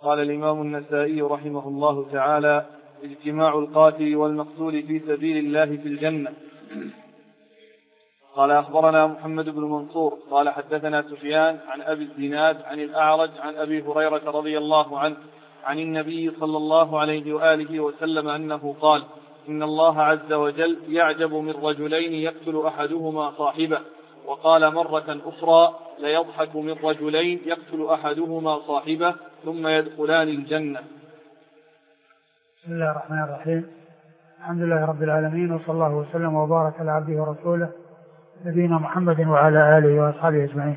قال الإمام النسائي رحمه الله تعالى: اجتماع القاتل والمقتول في سبيل الله في الجنة. قال أخبرنا محمد بن منصور قال حدثنا سفيان عن أبي الزناد عن الأعرج عن أبي هريرة رضي الله عنه عن النبي صلى الله عليه وآله وسلم أنه قال: إن الله عز وجل يعجب من رجلين يقتل أحدهما صاحبه. وقال مرة أخرى: ليضحك من رجلين يقتل أحدهما صاحبه ثم يدخلان الجنة. بسم الله الرحمن الرحيم. الحمد لله رب العالمين، وصلى الله وسلم وبارك على عبده ورسوله نبينا محمد وعلى آله وأصحابه أجمعين.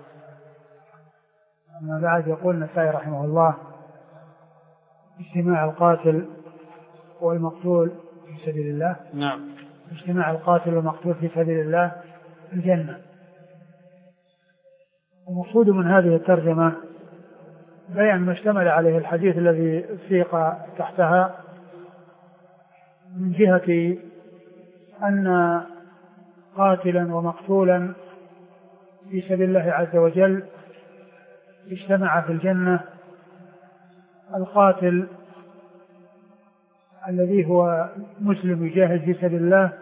أما بعد، يقول النسائي رحمه الله: اجتماع القاتل والمقتول في سبيل الله. نعم. اجتماع القاتل والمقتول في سبيل الله في الجنة. المقصود من هذه الترجمة بيان ما اشتمل عليه الحديث الذي سيق تحتها، من جهة أن قاتلا ومقتولا في سبيل الله عز وجل اجتمع في الجنة. القاتل الذي هو مسلم يجاهد في سبيل الله،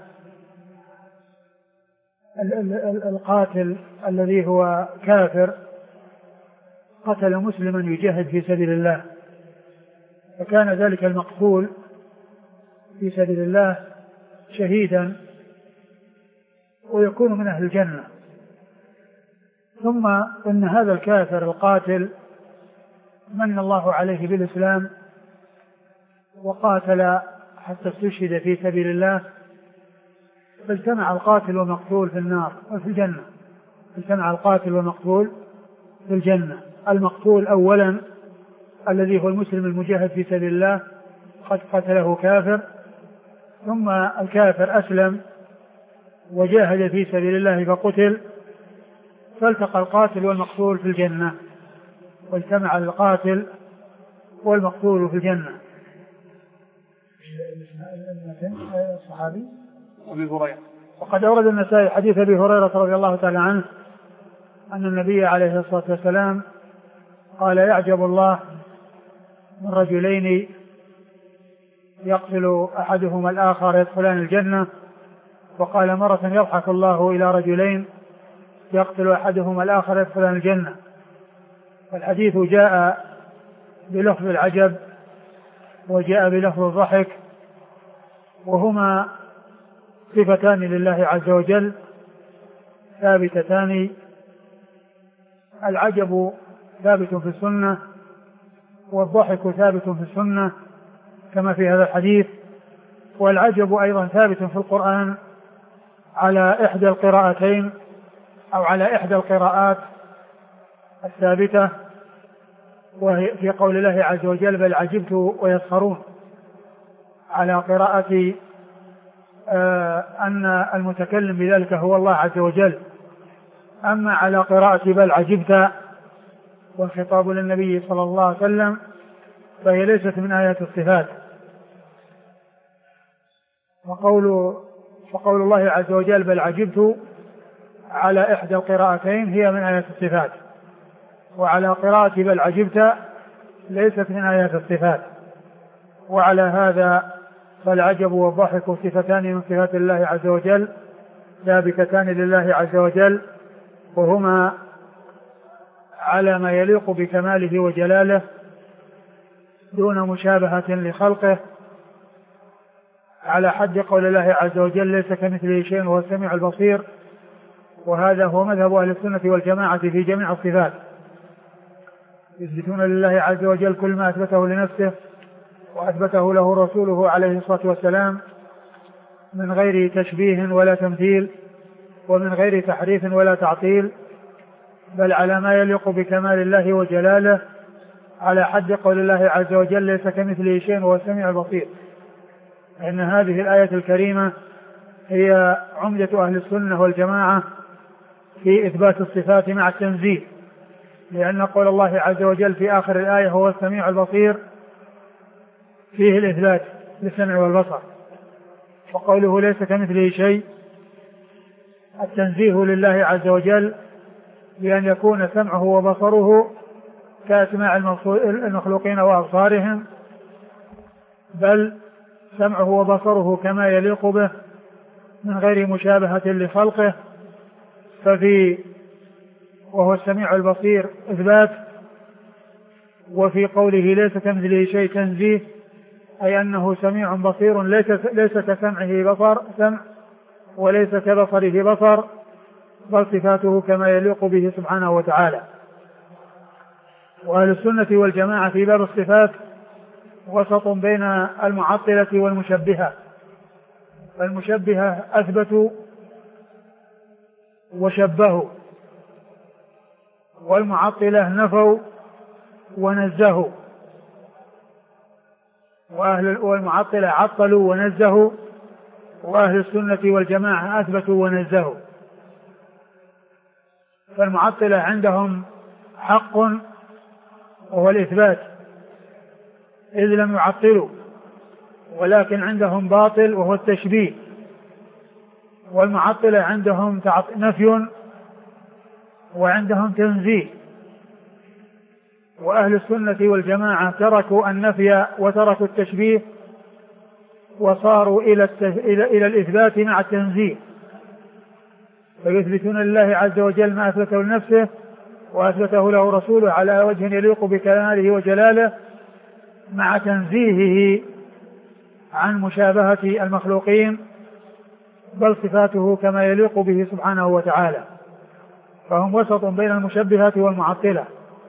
القاتل الذي هو كافر قتل مسلما يجاهد في سبيل الله، فكان ذلك المقتول في سبيل الله شهيدا ويكون من أهل الجنة. ثم إن هذا الكافر القاتل من الله عليه بالإسلام وقاتل حتى استشهد في سبيل الله، فاجتمع القاتل والمقتول في النار وفي الجنة. اجتمع القاتل والمقتول في الجنة. المقتول أولا الذي هو المسلم المجاهد في سبيل الله قد قتله كافر، ثم الكافر أسلم وجاهد في سبيل الله فقتل، فالتقى القاتل والمقتول في الجنة، واجتمع القاتل والمقتول في الجنة. الصحابي أبي هريرة. وقد أورد النسائي حديث أبي هريرة رضي الله تعالى عنه أن النبي عليه الصلاة والسلام قال: يعجب الله من رجلين يقتل أحدهما الآخر يدخلان الجنة. وقال مرة: يضحك الله إلى رجلين يقتل أحدهما الآخر يدخلان الجنة. فالحديث جاء بلفظ العجب وجاء بلفظ الضحك، وهما صفتان لله عز وجل ثابتتان. العجب ثابت في السنة والضحك ثابت في السنة كما في هذا الحديث، والعجب أيضا ثابت في القرآن على إحدى القراءتين أو على إحدى القراءات الثابتة، وهي في قول الله عز وجل: بل عجبت ويسخرون، على قراءة أن المتكلم بذلك هو الله عز وجل. أما على قراءة بل عجبت والخطاب للنبي صلى الله عليه وسلم فهي ليست من آيات الصفات. فقول الله عز وجل بل عجبت على إحدى القراءتين هي من آيات الصفات، وعلى قراءة بل عجبت ليست من آيات الصفات. وعلى هذا فالعجب والضحك صفتان من صفات الله عز وجل ثابتتان لله عز وجل، وهما على ما يليق بكماله وجلاله دون مشابهة لخلقه، على حد قول الله عز وجل: ليس كمثله شيء وهو السميع البصير. وهذا هو مذهب أهل السنة والجماعة في جميع الصفات، يثبتون لله عز وجل كل ما أثبته لنفسه وأثبته له رسوله عليه الصلاة والسلام من غير تشبيه ولا تمثيل ومن غير تحريف ولا تعطيل، بل على ما يليق بكمال الله وجلاله، على حد قول الله عز وجل: ليس كمثله شيء وهو السميع البصير. إن هذه الآية الكريمة هي عمدة أهل السنة والجماعة في إثبات الصفات مع التنزيه، لأن قول الله عز وجل في آخر الآية: هو السميع البصير، فيه الإثبات للسمع والبصر. وقوله ليس كمثله شيء التنزيه لله عز وجل بأن يكون سمعه وبصره كأسماع المخلوقين وأبصارهم، بل سمعه وبصره كما يليق به من غير مشابهة لخلقه. وهو السميع البصير إثبات، وفي قوله ليس كمثله شيء تنزيه، أي أنه سميع بصير ليس كسمعه سمع وليس كبصره بصر، بل صفاته كما يليق به سبحانه وتعالى. وأهل السنة والجماعة في باب الصفات وسط بين المعطلة والمشبهة. فالمشبهة أثبتوا وشبهوا، والمعطلة نفوا ونزهوا. والمعطلة عطلوا ونزهوا، وأهل السنة والجماعة أثبتوا ونزهوا. فالمعطلة عندهم حق وهو الإثبات إذ لم يعطلوا، ولكن عندهم باطل وهو التشبيه. والمعطلة عندهم نفي وعندهم تنزيه. وأهل السنة والجماعة تركوا النفي وتركوا التشبيه وصاروا إلى الإثبات مع التنزيه، فيثبتون لله عز وجل ما أثبته لنفسه وأثبته له رسوله على وجه يليق بكماله وجلاله، مع تنزيهه عن مشابهة المخلوقين، بل صفاته كما يليق به سبحانه وتعالى. فهم وسط بين المشبهة والمعطلة.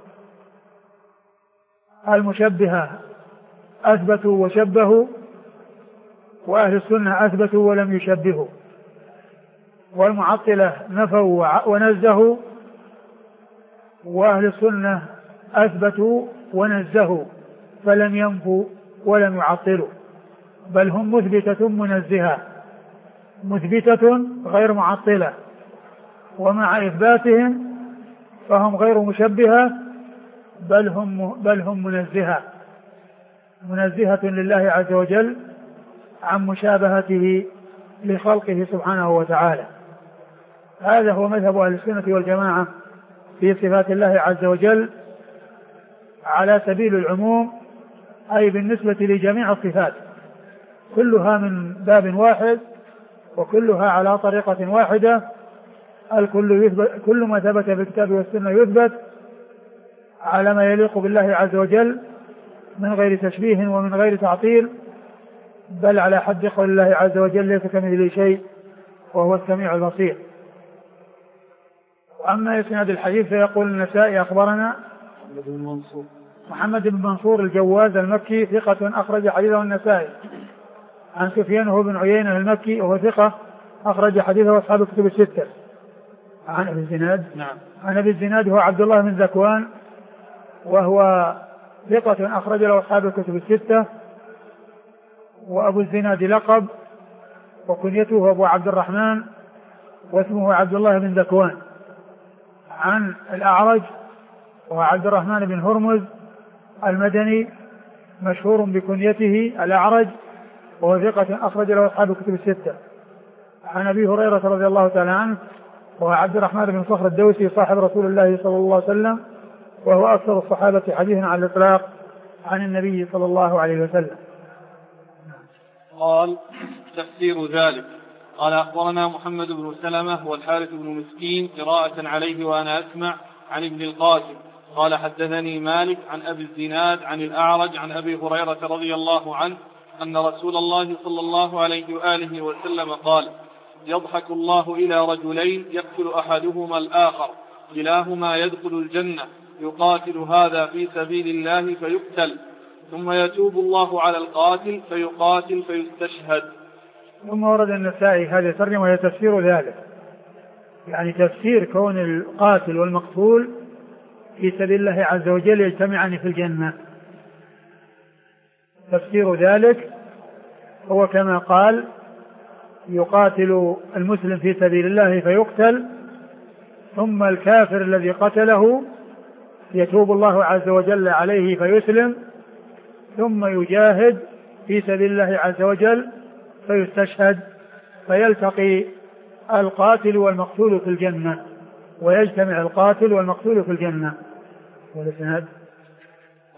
المشبهة أثبتوا وشبهوا، وأهل السنة أثبتوا ولم يشبهوا. والمعطلة نفوا ونزهوا، وأهل السنة أثبتوا ونزهوا فلم ينفوا ولم يعطلوا، بل هم مثبتة منزهة، مثبتة غير معطلة. ومع إثباتهم فهم غير مشبهة، بل هم منزهة لله عز وجل عن مشابهته لخلقه سبحانه وتعالى. هذا هو مذهب أهل السنة والجماعة في صفات الله عز وجل على سبيل العموم، أي بالنسبة لجميع الصفات، كلها من باب واحد وكلها على طريقة واحدة. كل ما ثبت في الكتاب والسنة يثبت على ما يليق بالله عز وجل من غير تشبيه ومن غير تعطيل، بل على حد قول الله عز وجل ليس كمثله شيء وهو السميع البصير. وأما إسناد الحديث فيقول النسائي أخبرنا محمد بن منصور الجواز المكي ثقة أخرج حديثه النسائي، عن سفيان هو بن عيينة المكي وهو ثقة أخرج حديثه أصحاب الكتب الستة. عن أبي الزناد عن أبي الزناد هو عبد الله بن ذكوان وهو ثقة أخرج له أصحاب الكتب الستة. وأبو الزناد لقب وكنيته أبو عبد الرحمن واسمه عبد الله بن ذكوان. عن الأعرج وهو عبد الرحمن بن هرمز المدني مشهور بكنيته الأعرج وهو ثقة أخرج له أصحاب الكتب الستة. عن أبي هريرة رضي الله تعالى عنه وهو عبد الرحمن بن صخر الدوسي صاحب رسول الله صلى الله عليه وسلم، وهو أكثر الصحابة حديثا على الإطلاق عن النبي صلى الله عليه وسلم. قال تفسير ذلك. قال أخبرنا محمد بن سلمة والحارث بن مسكين قراءة عليه وأنا أسمع عن ابن القاسم قال حدثني مالك عن أبي الزناد عن الأعرج عن أبي هريرة رضي الله عنه أن رسول الله صلى الله عليه وآله وسلم قال يضحك الله إلى رجلين يقتل أحدهما الآخر كلاهما يدخل الجنة يقاتل هذا في سبيل الله فيقتل ثم يتوب الله على القاتل فيقاتل فيستشهد. ثم ورد النسائي هذا الترجمة وهي تفسير ذلك، يعني تفسير كون القاتل والمقتول في سبيل الله عز وجل يجتمعان في الجنة. تفسير ذلك هو كما قال يقاتل المسلم في سبيل الله فيقتل، ثم الكافر الذي قتله يتوب الله عز وجل عليه فيسلم، ثم يجاهد في سبيل الله عز وجل فيستشهد، فيلتقي القاتل والمقتول في الجنة، ويجتمع القاتل والمقتول في الجنة. والإسناد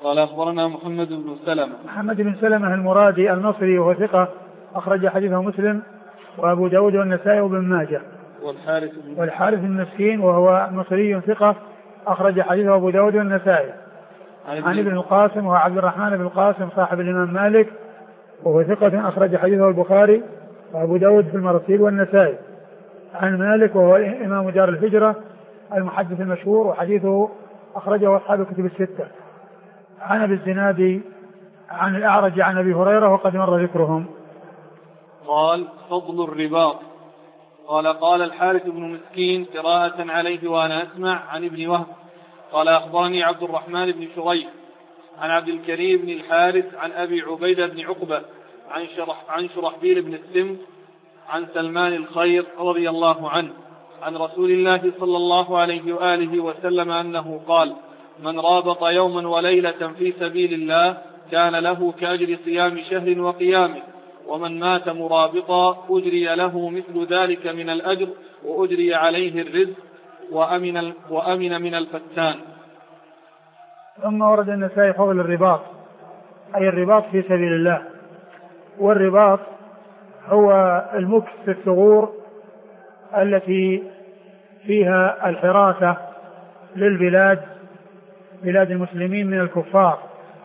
قال أخبرنا محمد بن سلمة المرادي المصري وهو ثقة أخرج حديثه مسلم وأبو داود والنسائي وابن ماجه. والحارث بن مسكين وهو مصري ثقة أخرج حديثه أبو داود والنسائي. عن ابن القاسم وهو عبد الرحمن بن القاسم صاحب الإمام مالك وهو ثقة أخرج حديثه البخاري وأبو داود في المراسيل والنسائي. عن مالك وهو إمام دار الهجرة المحدث المشهور وحديثه أخرجه أصحاب الكتب الستة. عن أبي الزناد عن الأعرج عن أبي هريرة وقد مر ذكرهم. قال فضل الرباط. قال الحارث بن مسكين قراءة عليه وأنا أسمع عن ابن وهب قال أخبرني عبد الرحمن بن شريح عن عبد الكريم بن الحارث عن أبي عبيدة بن عقبة عن شرحبيل بن السم عن سلمان الخير رضي الله عنه عن رسول الله صلى الله عليه وآله وسلم أنه قال من رابط يوما وليلة في سبيل الله كان له كأجر صيام شهر وقيامه ومن مات مرابطا أجري له مثل ذلك من الأجر وأجري عليه الرزق وأمن من الفتان. ثم ورد النسائي فضل الرباط أي الرباط في سبيل الله. والرباط هو المكث في الثغور التي فيها الحراسة للبلاد بلاد المسلمين من الكفار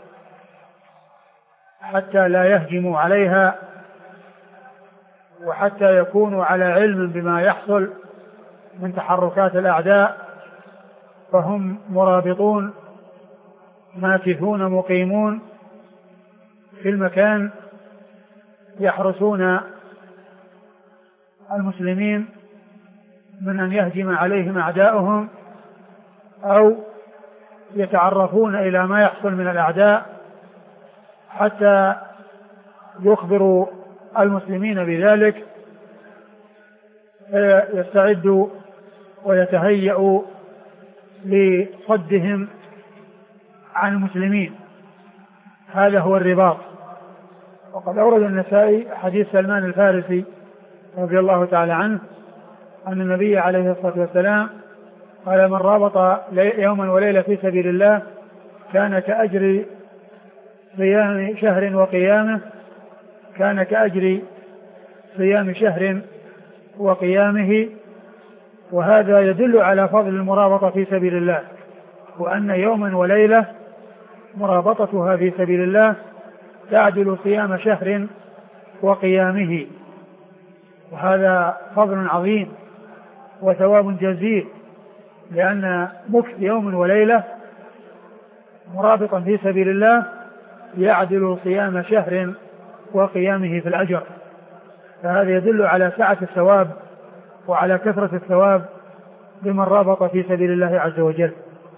حتى لا يهجموا عليها وحتى يكونوا على علم بما يحصل من تحركات الأعداء فهم مرابطون ماكثون مقيمون في المكان يحرسون المسلمين من أن يهجم عليهم أعداؤهم أو يتعرفون إلى ما يحصل من الأعداء حتى يخبروا المسلمين بذلك فيستعدوا ويتهيئوا لصدهم عن المسلمين. هذا هو الرباط. وقد أورد النسائي حديث سلمان الفارسي رضي الله تعالى عنه أن النبي عليه الصلاة والسلام قال من رابط يوما وليلة في سبيل الله كان كأجر صيام شهر وقيامه كان كأجر صيام شهر وقيامه. وهذا يدل على فضل المرابطة في سبيل الله وأن يوما وليلة مرابطتها في سبيل الله تعدل صيام شهر وقيامه. وهذا فضل عظيم وثواب جزيل لأن مكث يوم وليلة مرابطا في سبيل الله يعدل صيام شهر وقيامه في الأجر. فهذا يدل على سعة الثواب وعلى كثرة الثواب بمن رابط في سبيل الله عز وجل.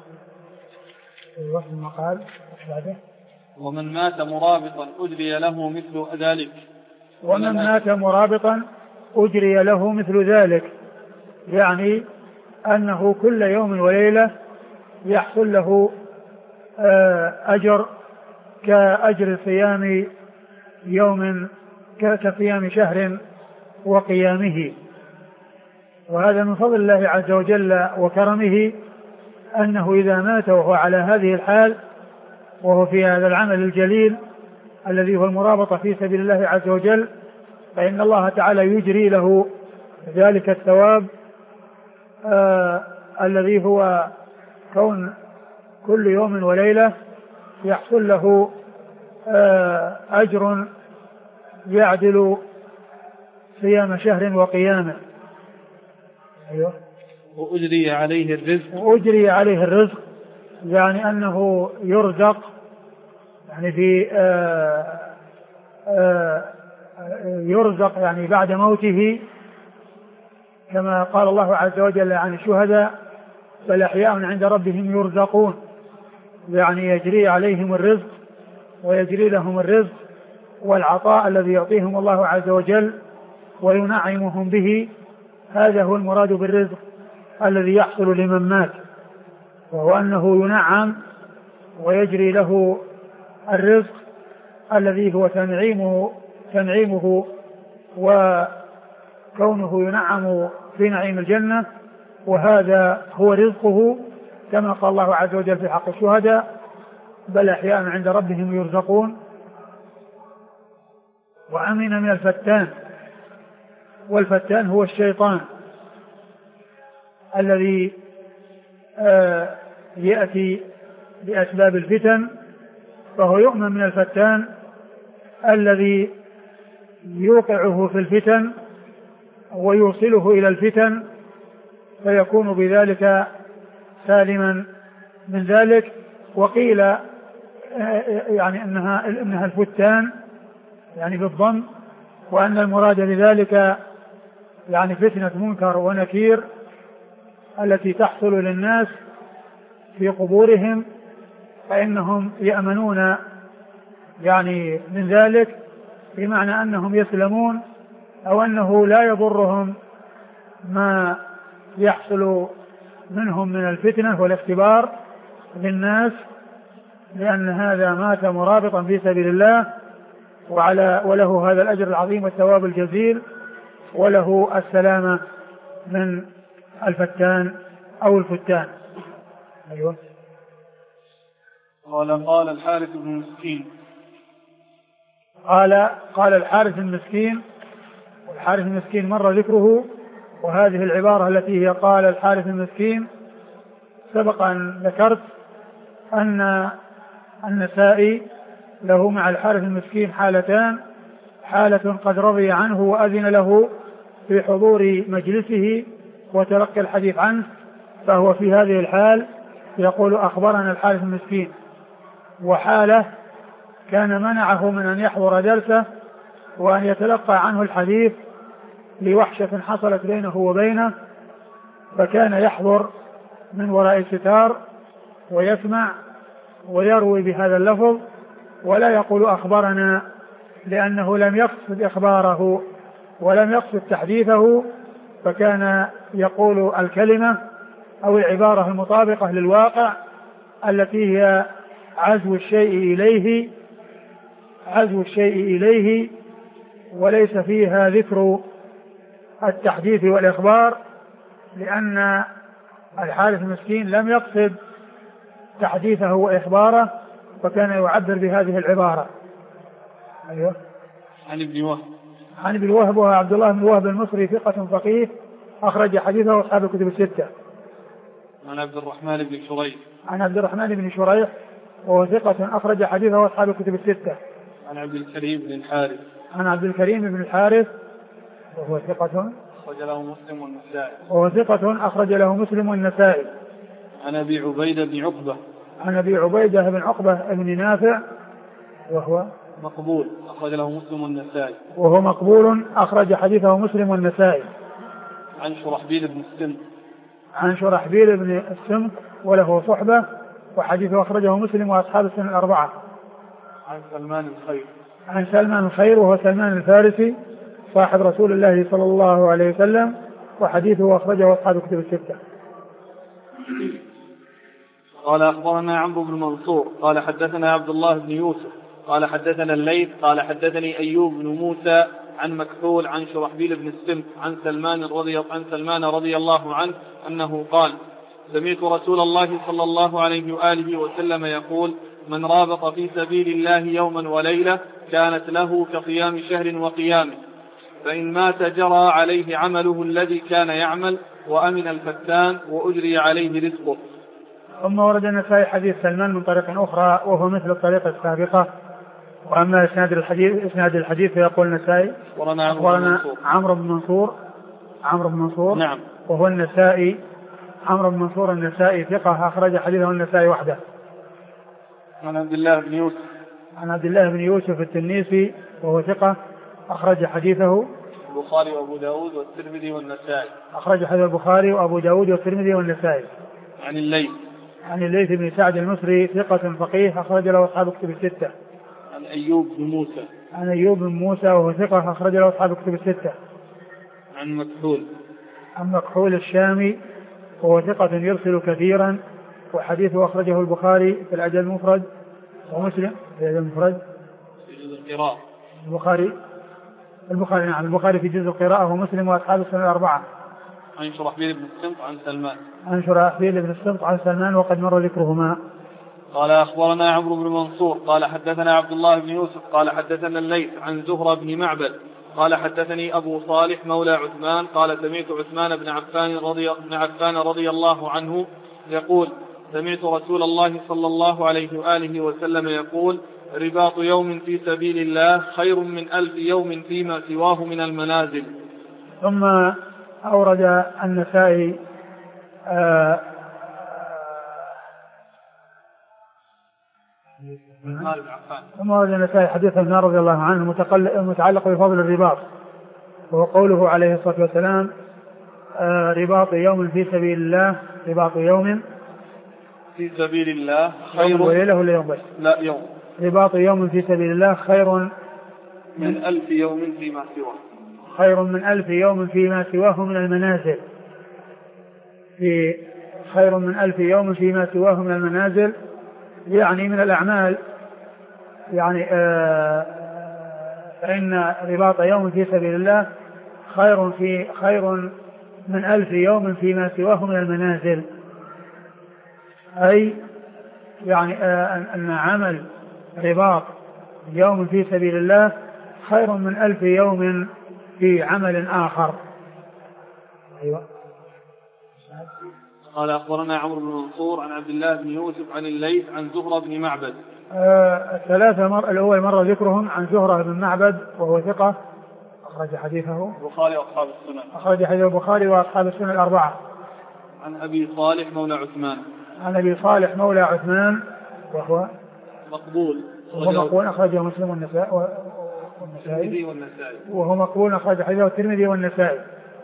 ثم قال ومن مات مرابطا أجري له مثل ذلك. ومن مات مرابطا أجري له مثل ذلك يعني أنه كل يوم وليلة يحصل له أجر كأجر صيام يوم كصيام شهر وقيامه. وهذا من فضل الله عز وجل وكرمه أنه إذا مات وهو على هذه الحال وهو في هذا العمل الجليل الذي هو المرابطة في سبيل الله عز وجل فإن الله تعالى يجري له ذلك الثواب الذي هو كون كل يوم وليلة يحصل له أجر يعدل صيام شهر وقيامه. أيوه. وأجري عليه الرزق يعني أنه يرزق يعني في يرزق يعني بعد موته كما قال الله عز وجل عن الشهداء بل أحياء عند ربهم يرزقون يعني يجري عليهم الرزق ويجري لهم الرزق والعطاء الذي يعطيهم الله عز وجل وينعمهم به. هذا هو المراد بالرزق الذي يحصل لمن مات وهو أنه ينعم ويجري له الرزق الذي هو تنعيمه وكونه ينعم في نعيم الجنة وهذا هو رزقه كما قال الله عز وجل في حق الشهداء بل أحياء عند ربهم يرزقون. وأمن من الفتان، والفتان هو الشيطان الذي يأتي بأسباب الفتن، فهو يؤمن من الفتان الذي يوقعه في الفتن ويوصله إلى الفتن، فيكون بذلك سالما من ذلك. وقيل يعني إنها الفتان يعني بالضم، وأن المراد بذلك يعني فتنة منكر ونكير التي تحصل للناس في قبورهم، فإنهم يأمنون يعني من ذلك، بمعنى أنهم يسلمون، أو أنه لا يضرهم ما يحصل منهم من الفتنة والاختبار للناس، لأن هذا مات مرابطا في سبيل الله وله هذا الأجر العظيم والثواب الجزيل، وله السلامة من الفتان أو الفتان. أيوة. قال الحارث بن مسكين. قال الحارث المسكين، والحارث المسكين مر ذكره، وهذه العبارة التي هي قال الحارث المسكين سبق أن ذكرت أن النسائي له مع الحارث المسكين حالتان: حالة قد رضي عنه وأذن له في حضور مجلسه وتلقي الحديث عنه، فهو في هذه الحال يقول أخبرنا الحارث المسكين، وحالة كان منعه من أن يحضر جلسة وأن يتلقى عنه الحديث لوحشة حصلت بينه وبينه، فكان يحضر من وراء الستار ويسمع ويروي بهذا اللفظ، ولا يقول أخبرنا، لأنه لم يقصد إخباره ولم يقصد تحديثه، فكان يقول الكلمة أو العبارة المطابقة للواقع التي هي عزو الشيء إليه وليس فيها ذكر التحديث والإخبار، لأن الحارث المسكين لم يقصد تحديثه وإخباره، فكان يعبر بهذه العبارة. أيوة. عن ابن وهب وهو عبد الله بن وهب المصري ثقة فقيه أخرج حديثه أصحاب الكتب الستة. عن عبد الرحمن بن شريح وهو ثقة أخرج حديثه أصحاب الكتب الستة. عن عبد الكريم بن الحارث وهو ثقة أخرج له مسلم والنسائي. عن أبي عبيدة بن عقبة بن نافع وهو مقبول أخرج حديثه مسلم والنسائي. عن شرحبيل بن السمك وله صحبة وحديثه أخرجه مسلم وأصحاب السنة الأربعة. عن سلمان الخير وهو سلمان الفارسي صاحب رسول الله صلى الله عليه وسلم، وحديثه أخرجه أصحاب الكتب الستة. قال أخبرنا عمرو بن منصور قال حدثنا عبد الله بن يوسف قال حدثنا الليث قال حدثني أيوب بن موسى عن مكحول عن شرحبيل بن السمك عن سلمان رضي الله عنه أنه قال: سمعت رسول الله صلى الله عليه وآله وسلم يقول: من رابط في سبيل الله يوما وليلة كانت له كصيام شهر وقيامه، فإن مات جرى عليه عمله الذي كان يعمل وأمن الفتان وأجري عليه رزقه. ثم ورد النسائي حديث سلمان من طريق أخرى وهو مثل الطريقة السابقة. وأما إسناد الحديث فيقول النسائي أخبرنا عمرو بن منصور نعم. وهو النسائي عمرو بن منصور النسائي ثقة أخرج حديثه النسائي وحده. عن عبد الله بن يوسف التنيسي وهو ثقة أخرج حديثه البخاري وأبو داود والترمذي والنسائي. أخرج حديث البخاري وأبو داود والترمذي والنسائي. عن الليث بن سعد المصري ثقة فقيه أخرج له أصحاب الكتب الستة. عن أيوب بن موسى وهو ثقة أخرج له أصحاب الكتب الستة. عن مكحول الشامي وهو ثقة يرسل كثيرا، وحديثه أخرجه البخاري في الأدب المفرد ومسلم في الأدب المفرد في جزء القراءة. البخاري في جزء القراءة ومسلم وأصحاب السنة الأربعة. عن شرحبيل بن السمط عن سلمان. وقد مر ذكرهما. قال أخبرنا عمرو بن منصور قال حدثنا عبد الله بن يوسف قال حدثنا الليث عن زهرة بن معبد قال حدثني أبو صالح مولى عثمان قال سمعت عثمان بن عفان رضي الله عنه يقول سمعت رسول الله صلى الله عليه وآله وسلم يقول رباط يوم في سبيل الله خير من 1000 يوم فيما سواه من المنازل. ثم أورد النسائي ثم أورد النسائي حديث عثمان رضي الله عنه متعلق بفضل الرباط، وهو قوله عليه الصلاة والسلام رباط يوم في سبيل الله، رباط يوم في سبيل الله خير وليلة ولا يوم بس؟ لا يوم. رباط يوم في سبيل الله خير من 1000 يوم فيما سواه، خير من 1000 يوم فيما سواه من المنازل، خير من 1000 يوم فيما سواه من المنازل، يعني من الأعمال، يعني فإن رباط يوم في سبيل الله خير من 1000 يوم فيما سواه من المنازل، أي يعني أن عمل رباط يوم في سبيل الله خير من 1000 يوم في عمل آخر. أيوة. قال أخبرنا عمرو بن منصور عن عبد الله بن يوسف عن الليث عن زهرة بن معبد. الأول مرة ذكرهم عن زهرة بن معبد وهو ثقة أخرج حديثه البخاري وأصحاب السنن. أخرج حديث البخاري وأصحاب السنن الأربعة. عن أبي صالح مولى عثمان. عن أبي صالح مولى عثمان وهو مقبول. وهو مقبول أخرجه مسلم والنسائي. وهو مقبول أخرج حديثه الترمذي والنسائي.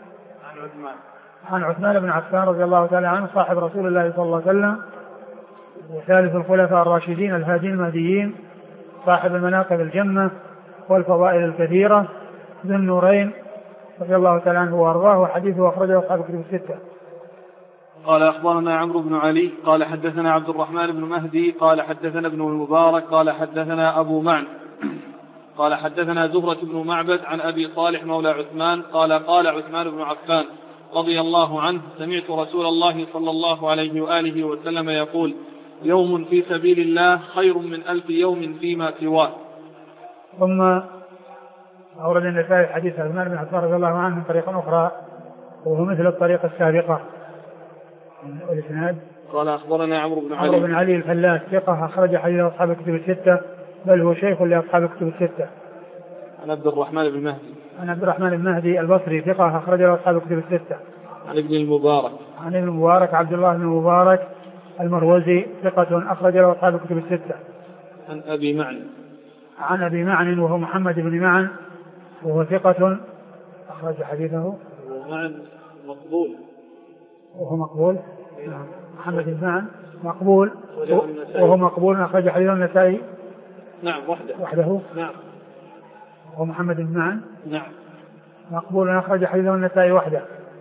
عن عثمان بن عفان رضي الله تعالى عنه صاحب رسول الله صلى الله عليه وسلم وثالث الخلفاء الراشدين الهادين المهديين صاحب المناقب الجمة والفضائل الكثيرة ذو النورين رضي الله تعالى عنه وارضاه، وحديثه أخرجه أصحاب الكتب الستة. قال أخبرنا عمرو بن علي قال حدثنا عبد الرحمن بن مهدي قال حدثنا ابن المبارك قال حدثنا أبو معن قال حدثنا زهرة بن معبد عن أبي صالح مولى عثمان قال عثمان بن عفان رضي الله عنه سمعت رسول الله صلى الله عليه وآله وسلم يقول يوم في سبيل الله خير من 1000 يوم فيما سواه. ثم أورد النسائي حديث عثمان بن عفان رضي الله عنه من طريقة أخرى وهو مثل الطريقة السابقة. والإسناد قال أخبرنا عمرو بن علي الفلاس ثقة أخرج حديث أصحاب الكتب الستة، بل هو شيخ لأصحاب الكتب الستة. عن عبد الرحمن بن مهدي. عن عبد الرحمن بن مهدي البصري ثقة أخرج له أصحاب الكتب الستة. عن ابن المبارك. عن ابن المبارك عبد الله بن المبارك المروزي ثقة أخرج له أصحاب الكتب الستة. عن أبي معن. عن أبي معن وهو محمد بن معن وهو ثقة أخرج حديثه. معن مقبول. وهو مقبول. نعم. محمد بن معن مقبول وهو مقبول أخرج حديثه النسائي. نعم وحده. نعم. ومحمد بن معن نعم مقبول أخرج حديثه النسائي وحده.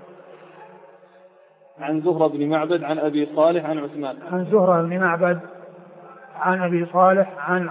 عن زهرة بن معبد عن أبي صالح عن عثمان. عن زهرة بن معبد عن أبي صالح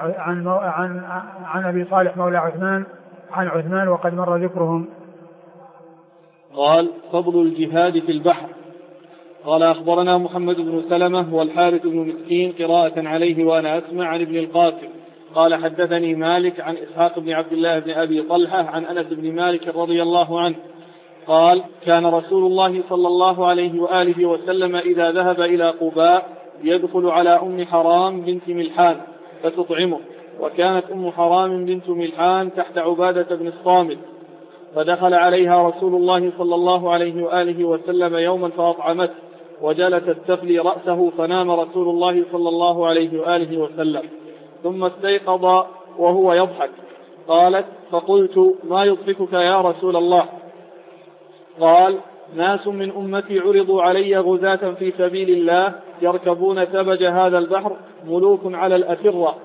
عن أبي صالح مولى عثمان عن عثمان وقد مر ذكرهم. قال فضل الجهاد في البحر. قال أخبرنا محمد بن سلمة والحارث بن مسكين قراءة عليه وأنا أسمع عن ابن القاسم قال حدثني مالك عن إسحاق بن عبد الله بن أبي طلحة عن أنس بن مالك رضي الله عنه قال كان رسول الله صلى الله عليه وآله وسلم إذا ذهب إلى قباء يدخل على أم حرام بنت ملحان فتطعمه، وكانت أم حرام بنت ملحان تحت عبادة بن الصامت، فدخل عليها رسول الله صلى الله عليه وآله وسلم يوما فأطعمته وجلست تفلي رأسه فنام رسول الله صلى الله عليه وآله وسلم ثم استيقظ وهو يضحك. قالت فقلت ما يضحكك يا رسول الله؟ قال ناس من أمتي عرضوا علي غزاة في سبيل الله يركبون ثبج هذا البحر ملوك على الأسرة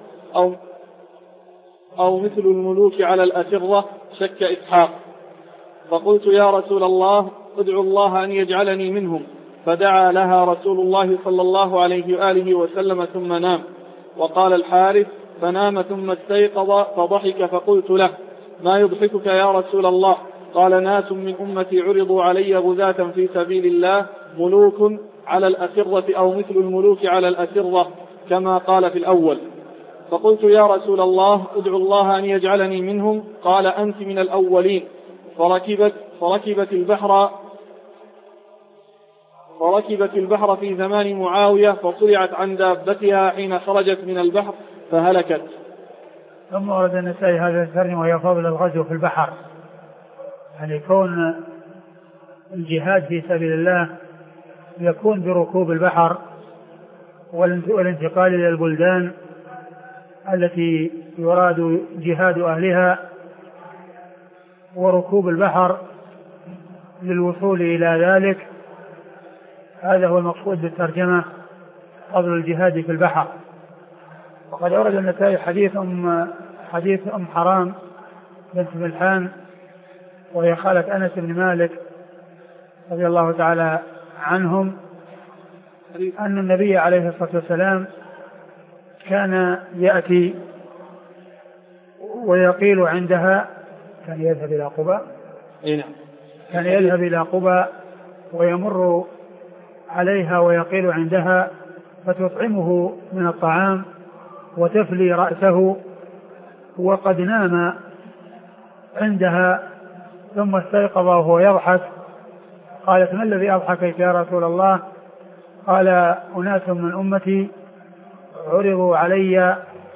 أو مثل الملوك على الأسرة شك إسحاق. فقلت يا رسول الله ادعو الله أن يجعلني منهم، فدعا لها رسول الله صلى الله عليه وآله وسلم ثم نام. وقال الحارث فنام ثم استيقظ فضحك فقلت له ما يضحكك يا رسول الله؟ قال ناس من أمتي عرضوا علي غزاة في سبيل الله ملوك على الأسرة أو مثل الملوك على الأسرة كما قال في الأول. فقلت يا رسول الله ادعو الله أن يجعلني منهم. قال أنت من الأولين. فركبت البحر في زمان معاوية فصرعت عن دابتها حين خرجت من البحر فهلكت. ثم ورد النسائي هذا الترجمة وهي فضل الغزو في البحر، يعني كون الجهاد في سبيل الله يكون بركوب البحر والانتقال إلى البلدان التي يراد جهاد أهلها، وركوب البحر للوصول إلى ذلك. هذا هو المقصود بالترجمة، فضل الجهاد في البحر. وقد أورد النسائي حديث أم حرام بنت ملحان وهي خالة أنس بن مالك رضي الله تعالى عنهم أن النبي عليه الصلاة والسلام كان يأتي ويقيل عندها، كان يذهب إلى قباء، كان يذهب إلى قباء ويمر عليها ويقيل عندها فتطعمه من الطعام وتفلي رأسه، وقد نام عندها ثم استيقظ وهو يضحك. قالت ما الذي أضحكك يا رسول الله؟ قال أناس من أمتي عرضوا علي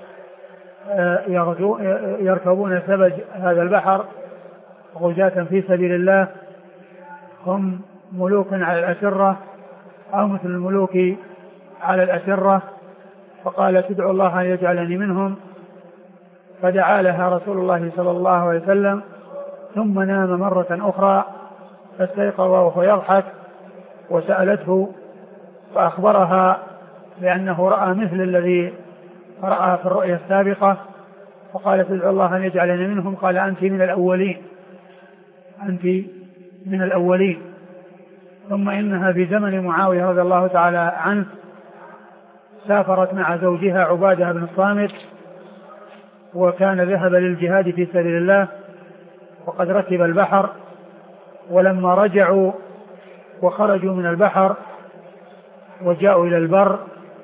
يركبون سبج هذا البحر غزاة في سبيل الله، هم ملوك على الأسرة أو مثل الملوك على الأسرة، فقال تدعو الله أن يجعلني منهم. فدعا لها رسول الله صلى الله عليه وسلم ثم نام مرة أخرى فاستيقظ وهو يضحك، وسألته فأخبرها بأنه رأى مثل الذي رأى في الرؤيا السابقة، فقالت ادعو الله أن يجعلني منهم. قال أنت من الأولين، أنت من الأولين. ثم إنها في زمن معاوية رضي الله تعالى عنه سافرت مع زوجها عبادة بن الصامت، وكان ذهب للجهاد في سبيل الله وقد ركب البحر، ولما رجعوا وخرجوا من البحر وجاءوا إلى البر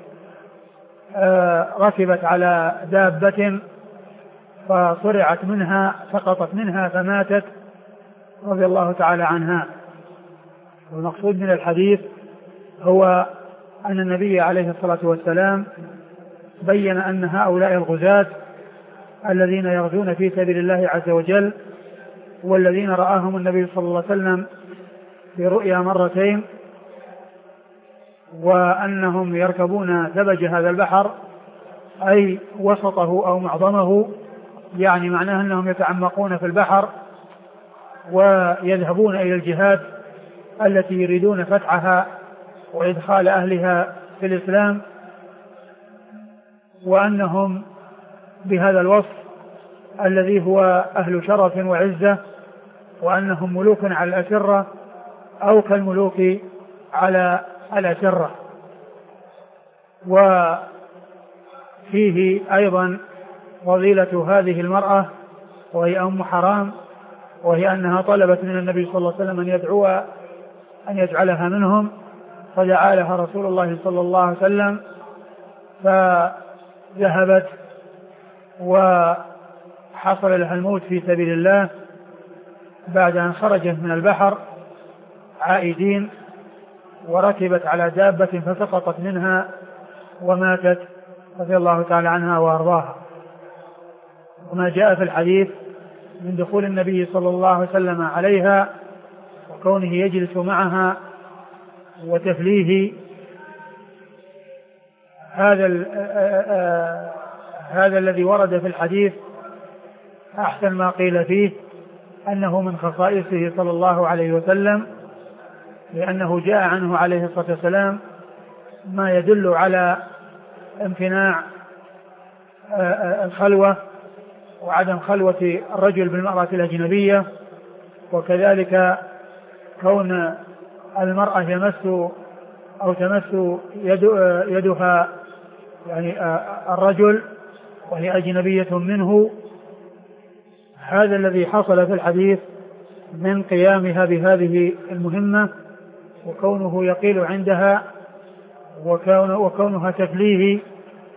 ركبت على دابة فصرعت منها، سقطت منها فماتت رضي الله تعالى عنها. والمقصود من الحديث هو أن النبي عليه الصلاة والسلام بين أن هؤلاء الغزاة الذين يغزون في سبيل الله عز وجل والذين رآهم النبي صلى الله عليه وسلم في رؤيا مرتين، وأنهم يركبون ثبج هذا البحر أي وسطه أو معظمه، يعني معناه أنهم يتعمقون في البحر ويذهبون إلى الجهات التي يريدون فتحها وإدخال أهلها في الإسلام، وأنهم بهذا الوصف الذي هو أهل شرف وعزة، وأنهم ملوك على الأسرة أو كالملوك على الأسرة. وفيه أيضا فضيلة هذه المرأة وهي أم حرام، وهي أنها طلبت من النبي صلى الله عليه وسلم أن يجعلها منهم، فدعا لها رسول الله صلى الله عليه وسلم فذهبت وحصل لها الموت في سبيل الله بعد أن خرجت من البحر عائدين، وركبت على دابة فسقطت منها وماتت رضي الله تعالى عنها وأرضاها. وما جاء في الحديث من دخول النبي صلى الله عليه وسلم عليها وكونه يجلس معها وتفليه، هذا الذي ورد في الحديث أحسن ما قيل فيه أنه من خصائصه صلى الله عليه وسلم، لأنه جاء عنه عليه الصلاة والسلام ما يدل على امتناع الخلوة وعدم خلوة الرجل بالمرأة الأجنبية، وكذلك كون المرأة يمس أو تمس يدها يعني الرجل وهي أجنبية منه. هذا الذي حصل في الحديث من قيامها بهذه المهمة، وكونه يقيل عندها وكونها تفليه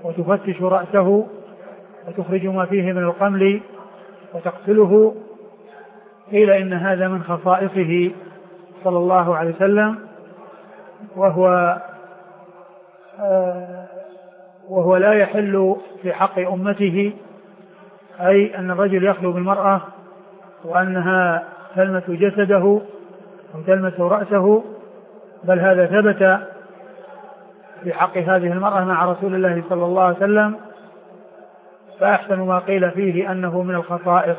وتفتش رأسه وتخرج ما فيه من القمل وتقتله. قيل إن هذا من خصائصه صلى الله عليه وسلم، وهو لا يحل في حق أمته، أي أن الرجل يخلو بالمرأة وأنها تلمس جسده أو تلمس رأسه، بل هذا ثبت في حق هذه المرأة مع رسول الله صلى الله عليه وسلم. فأحسن ما قيل فيه أنه من الخصائص.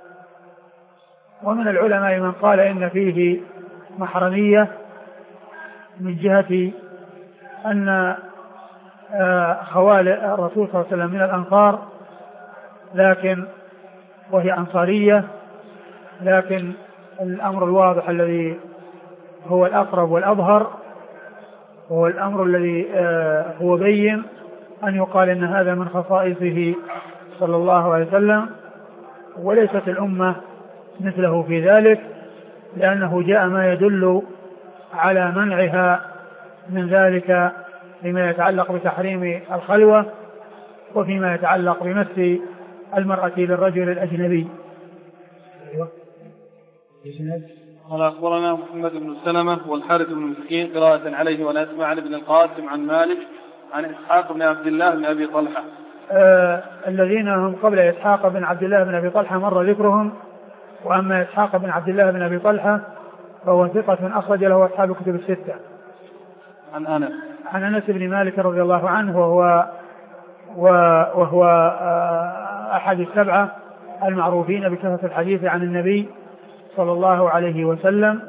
ومن العلماء من قال إن فيه محرمية من جهة أن خوال الرسول صلى الله عليه وسلم من الأنصار، لكن وهي أنصارية، لكن الأمر الواضح الذي هو الأقرب والأظهر هو الأمر الذي هو بين أن يقال إن هذا من خصائصه صلى الله عليه وسلم، وليست الأمة مثله في ذلك، لأنه جاء ما يدل على منعها من ذلك فيما يتعلق بتحريم الخلوة وفيما يتعلق بمس المرأة للرجل الأجنبي. قال أخبرنا محمد بن سلمة والحارث بن مسكين قراءة عليه ونسمع عن ابن القاسم عن مالك عن إسحاق بن عبد الله بن أبي طلحة. الذين هم قبل إسحاق بن عبد الله بن أبي طلحة مر ذكرهم، وأما إسحاق بن عبد الله بن أبي طلحة فهو ثقة أخرج له أصحاب الكتب الستة. عن أنس بن مالك رضي الله عنه، وهو أحد السبعة المعروفين بكثرة الحديث عن النبي صلى الله عليه وسلم.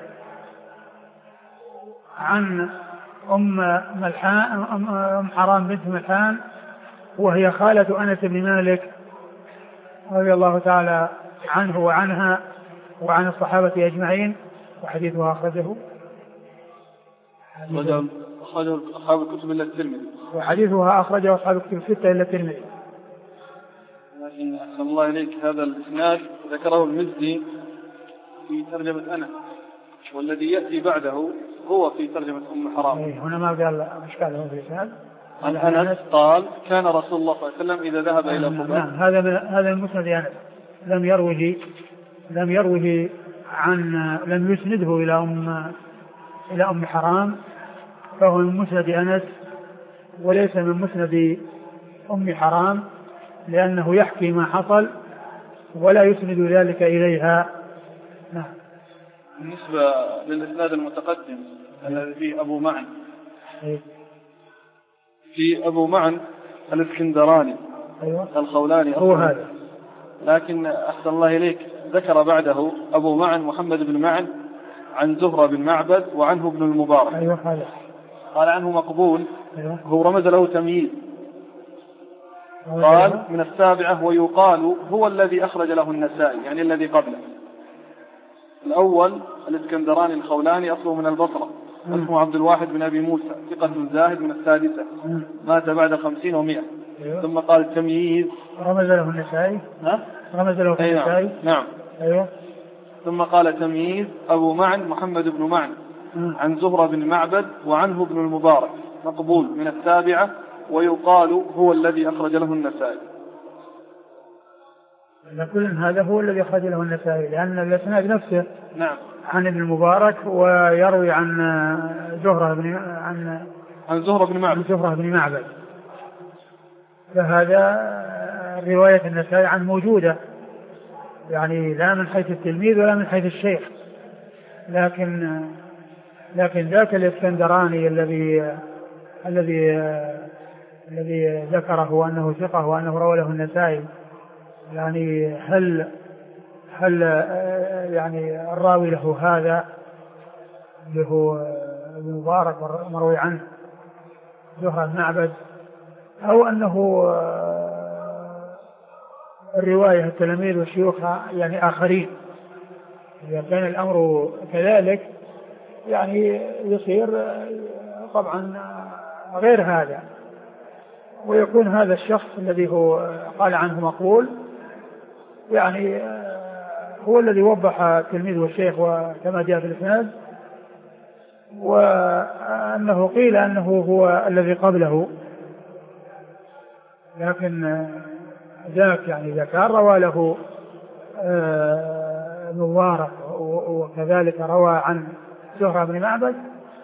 عن أم حرام بنت ملحان، وهي خالة أنس بن مالك رضي الله تعالى عنه وعنها وعن الصحابة أجمعين، وحديثها أخرجه أصحاب الكتب إلا الترمذي، وحديثها أخرجه أصحاب الكتب الستة إلا الترمذي. لكن أحسن الله إليك هذا الإسناد ذكره المزي في ترجمة أنس، والذي يأتي بعده هو في ترجمة أم حرام. هنا ما قال أشكاله في الإسناد. عن أنس قال كان رسول الله صلى الله عليه وسلم إذا ذهب إلى قباء. نعم، هذا من مسند أنس، لم يروه لم يسنده إلى أم حرام، فهو من مسند أنس وليس من مسند أم حرام، لأنه يحكي ما حصل ولا يسند ذلك إليها. نعم. بالنسبة للإسناد المتقدم الذي فيه أبو معن، في أبو معن الإسكندراني، أيوة. الخولاني هو هذا، لكن أحسن الله إليك ذكر بعده أبو معن محمد بن معن عن زهرة بن معبد وعنه ابن المبارك. أيوة هذا. قال عنه مقبول. أيوة. هو رمز له تمييز، قال من السابعة ويقال هو الذي أخرج له النسائي، يعني الذي قبله. الأول الإسكندراني الخولاني أصله من البصرة، اسمه عبد الواحد بن أبي موسى، ثقة زاهد من السادسة، مات بعد 50 و100. أيوة. ثم قال تمييز رمز له النسائي. رمز له النسائي. نعم. أيوة. ثم قال تمييز أبو معن محمد بن معن عن زهرة بن معبد وعنه ابن المبارك، مقبول من السابعة، ويقال هو الذي أخرج له النسائي. كل هذا هو الذي أخرج له النسائي، لأن الإسناد نفسه نعم عن ابن المبارك، ويروي عن زهرة بن معبد، فهذا رواية النسائي عن موجودة، يعني لا من حيث التلميذ ولا من حيث الشيخ، لكن ذاك الإسكندراني الذي ذكره أنه ثقة وأنه روى له النسائي، يعني هل يعني الراوي له هذا اللي هو ابن مبارك مروي عنه زهرة بن معبد، أو أنه الرواية التلاميذ والشيوخ يعني آخرين؟ إذا كان الأمر كذلك يعني يصير طبعا غير هذا، ويكون هذا الشخص الذي هو قال عنه مقبول يعني هو الذي وضح التلميذ والشيخ وكما جاء في الإسناد، وأنه قيل أنه هو الذي قبله، لكن ذاك يعني إذا كان روى له مبارك وكذلك روى عن زهرة بن معبد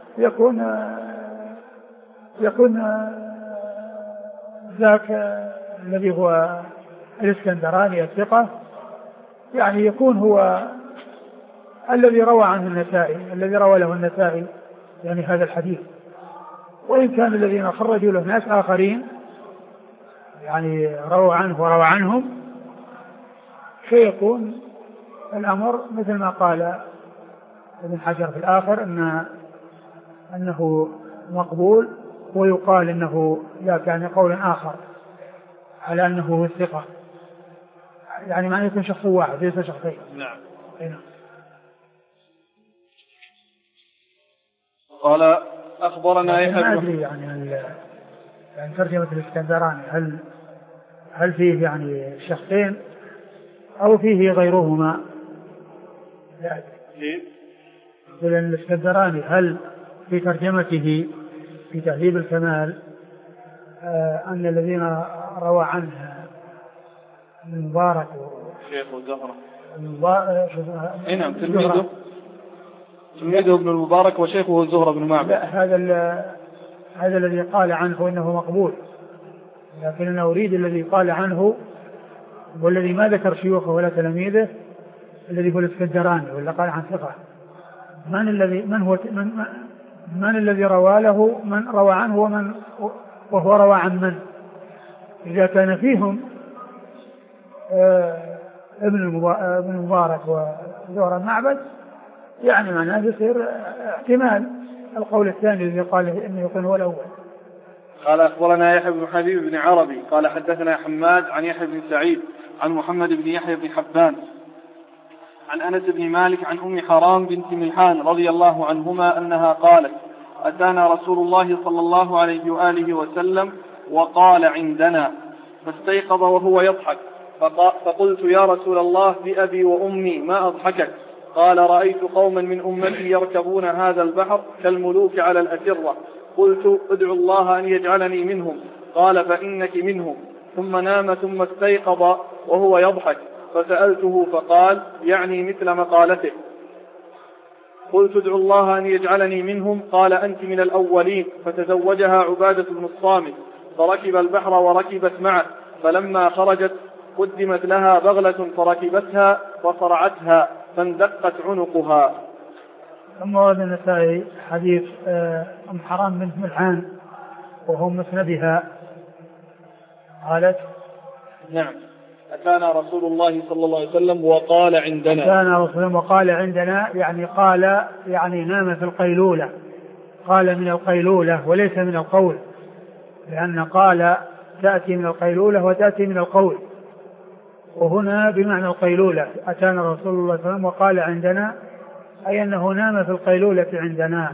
يكون ذاك الذي هو الإسكندراني الثقة يعني يكون هو الذي روى عنه النسائي، الذي روى له النسائي يعني هذا الحديث. وإن كان الذين خرجوا له ناس آخرين يعني روى عنه وروى عنهم، فيكون الأمر مثل ما قال ابن حجر في الآخر أنه مقبول، ويقال أنه لا كان قول آخر على أنه هو الثقة، يعني ما يكون شخص واحد ليس شخصين. نعم. هنا. قال أخبرنا يحيى. ما أدري يعني ترجمة الإسكندراني هل فيه يعني شخصين أو فيه غيرهما؟ لا أدري. لأن الإسكندراني هل في ترجمته في تهذيب الكمال أن الذين روى عنه المبارك شيخ وزهرة نعم تلميذه ابن المبارك وشيخه الزهرة بن معبد. لا هذا الذي قال عنه إنه مقبول، لكن أنا أريد الذي قال عنه والذي ما ذكر شيوخه ولا تلاميذه الذي هو الإسكندراني ولا قال عن ثقة. من الذي روى له، من روى عنه وهو روى عن من؟ إذا كان فيهم ابن المبارك وزهرة المعبد يعني معناه يصير احتمال القول الثاني الذي قال انه يكون هو الاول. قال اخبرنا يحيى بن حبيب بن عربي قال حدثنا حماد عن يحيى بن سعيد عن محمد بن يحيى بن حبان عن انس بن مالك عن ام حرام بنت ملحان رضي الله عنهما انها قالت: اتانا رسول الله صلى الله عليه واله وسلم وقال عندنا، فاستيقظ وهو يضحك، فقلت: يا رسول الله بأبي وأمي ما أضحكك؟ قال: رأيت قوما من أمتي يركبون هذا البحر كالملوك على الأسرة. قلت: ادعو الله أن يجعلني منهم. قال: فإنك منهم. ثم نام ثم استيقظ وهو يضحك، فسألته فقال: يعني مثل مقالته. قلت: ادعو الله أن يجعلني منهم. قال: أنت من الأولين. فتزوجها عبادة بن الصامت، فركب البحر وركبت معه، فلما خرجت قدمت لها بغلة فركبتها فصرعتها فاندقت عنقها. ثم ورد النسائي حديث أم حرام بنت ملحان وهو مسندها قالت: نعم، أتانا رسول الله صلى الله عليه وسلم وقال عندنا. أتانا رسول الله وقال عندنا، يعني قال يعني نام في القيلولة، قال من القيلولة وليس من القول، لأن قال تأتي من القيلولة وتأتي من القول، وهنا بمعنى القيلولة. أتانا رسول الله صلى الله عليه وسلم وقال عندنا، أي أنه نام في القيلولة عندنا.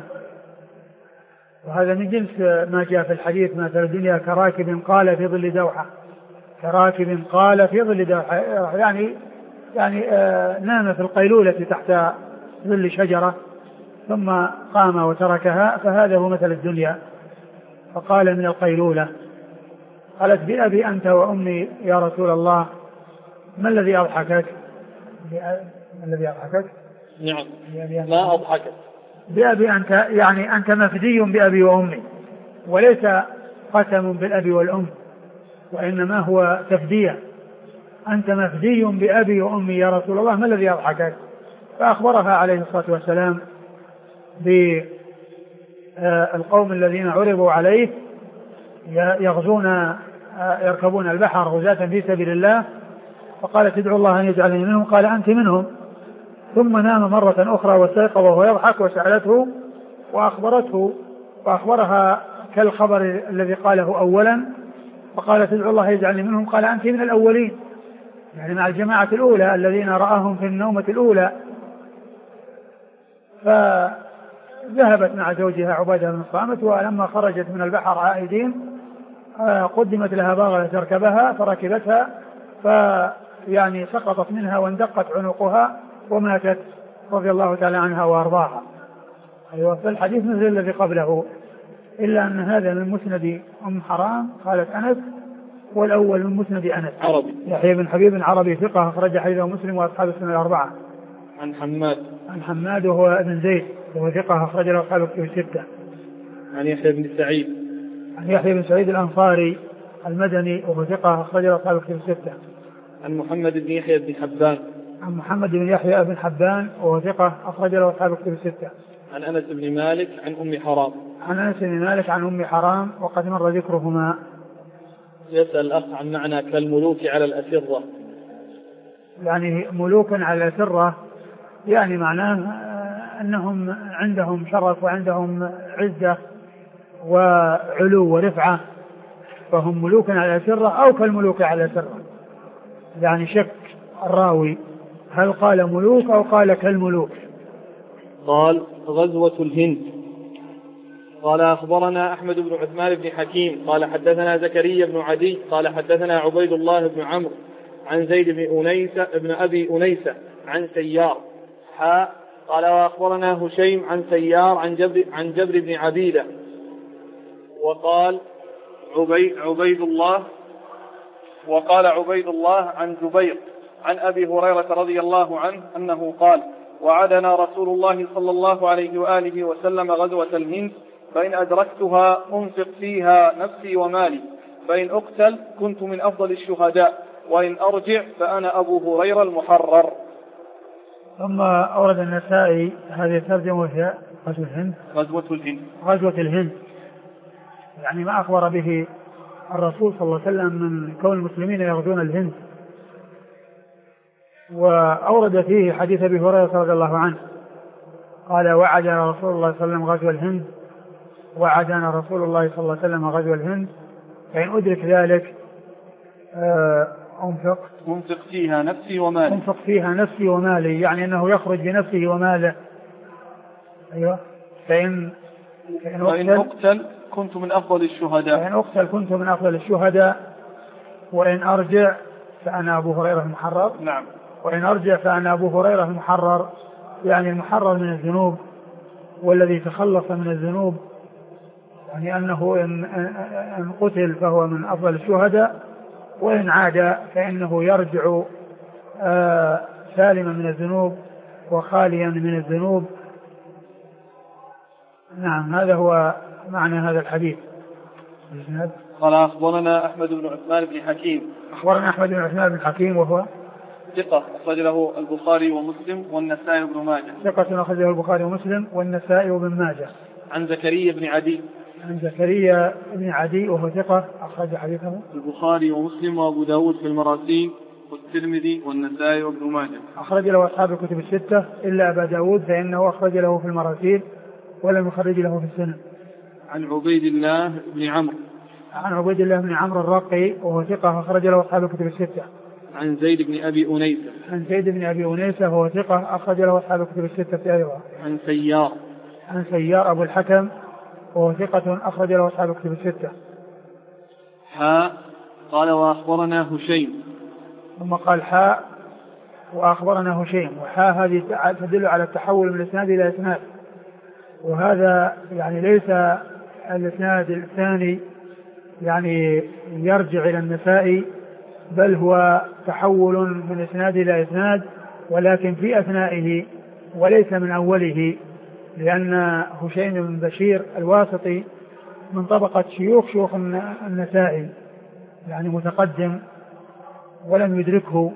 وهذا من جنس ما جاء في الحديث: مثل الدنيا كراكب قال في ظل دوحة، كراكب قال في ظل دوحة، يعني نام في القيلولة تحت ظل شجرة ثم قام وتركها، فهذا هو مثل الدنيا. فقال من القيلولة. قالت: بأبي أنت وأمي يا رسول الله، ما الذي أضحكك؟ نعم، ما أضحكك. بأبي أنت، يعني أنت مفدي بأبي وأمي، وليس قسم بالأبي والأم، وإنما هو تفدية. أنت مفدي بأبي وأمي يا رسول الله، ما الذي أضحكك؟ فأخبرها عليه الصلاة والسلام بالقوم الذين عرضوا عليه يركبون البحر غزاة في سبيل الله، فقالت: ادعو الله أن يجعلني منهم. قال: أنت منهم. ثم نام مرة أخرى واستيقظ وهو يضحك، وسألته وأخبرها كالخبر الذي قاله أولا، فقالت: ادعو الله يجعلني منهم. قال: أنت من الأولين، يعني مع الجماعة الأولى الذين رآهم في النومة الأولى. فذهبت مع زوجها عبادة بن الصامت، ولما خرجت من البحر عائدين قدمت لها بغلة تركبها فركبتها، فيعني سقطت منها واندقت عنقها وماتت رضي الله تعالى عنها وارضاها. أيوة، في الحديث مثل الذي قبله، إلا أن هذا من مسند أم حرام قالت أنس، والأول من مسند أنس. عربي. يحيى بن حبيب عربي ثقة أخرج حديثه مسلم وأصحاب السنة الأربعة. عن حماد وهو ابن زيد وهو ثقة أخرج له أصحاب الكتب الستة. عن يحيى بن سعيد الأنصاري المدني وهو ثقة أخرج له أصحاب الكتب الستة. عن محمد بن يحيى بن حبان وهو ثقة أخرج له أصحاب الكتب الستة. عن أنس بن مالك عن أم حرام وقد مر ذكرهما. يسأل الأخ عن معنى كالملوك على الأسرة. يعني ملوكا على الأسرة يعني معناه أنهم عندهم شرف وعندهم عزة وعلو ورفعة، فهم ملوكا على الأسرة أو كالملوك على الأسرة. يعني شك الراوي هل قال ملوك أو قال كالملوك. قال غزوة الهند. قال أخبرنا أحمد بن عثمان بن حكيم قال حدثنا زكريا بن عدي قال حدثنا عبيد الله بن عمرو عن زيد بن أبي أنيسة عن سيار قال وأخبرنا هشيم عن سيار عن جبر بن عبيدة وقال عبيد الله عن جبير عن أبي هريرة رضي الله عنه أنه قال وعدنا رسول الله صلى الله عليه وآله وسلم غزوة الهند فإن أدركتها أنفق فيها نفسي ومالي فإن أقتل كنت من أفضل الشهداء وإن أرجع فأنا أبو هريرة المحرر. ثم أورد النسائي هذه الترجمة وهي غزوة الهند يعني ما أخبر به الرسول صلى الله عليه وسلم من كون المسلمين يغزون الهند. وأورد فيه حديث أبي هريرة رضي الله عنه قال وعدنا رسول الله صلى الله عليه وسلم غزو الهند فإن أدرك ذلك أنفق فيها نفسي ومالي يعني أنه يخرج بنفسه وماله. أيوة. فإن أقتل كنت من أفضل الشهداء وإن أرجع فأنا أبو هريرة المحرر. نعم. وإن أرجع فأنا أبو هريرة المحرر يعني المحرر من الذنوب والذي تخلص من الذنوب يعني أنه إن قتل فهو من أفضل الشهداء وإن عاد فإنه يرجع سالما من الذنوب وخاليا من الذنوب. نعم هذا هو معنى هذا الحديث. قال أخبرنا أحمد بن عثمان بن حكيم وهو ثقة أخرج له البخاري ومسلم والنسائي وابن ماجه. ثقة أخرج له البخاري ومسلم والنسائي وابن ماجه. عن زكريا بن عدي وهو ثقة أخرج حديثه البخاري ومسلم وأبو داود في المراسيل والترمذي والنسائي وابن ماجه. أخرج له أصحاب الكتب الستة إلا أبا داود فإنه أخرج له في المراسيل ولم يخرج له في السنن. عن عبيد الله بن عمرو الرقي وهو ثقة أخرج له أصحاب الكتب الستة. عن زيد بن أبي أنيسة وهو ثقة أخرج له أصحاب الكتب الستة أيضا. عن سيار أبو الحكم وهو ثقة أخرج له أصحاب الكتب الستة. قال وأخبرنا هشيم. ثم قال وأخبرنا هشيم هذه تدل على التحول من الإسناد إلى إسناد وهذا يعني ليس الإسناد الثاني يعني يرجع إلى النسائي بل هو تحول من إسناد إلى إسناد ولكن في أثنائه وليس من أوله لأن هشيم بن بشير الواسطي من طبقة شيوخ النسائي يعني متقدم ولم يدركه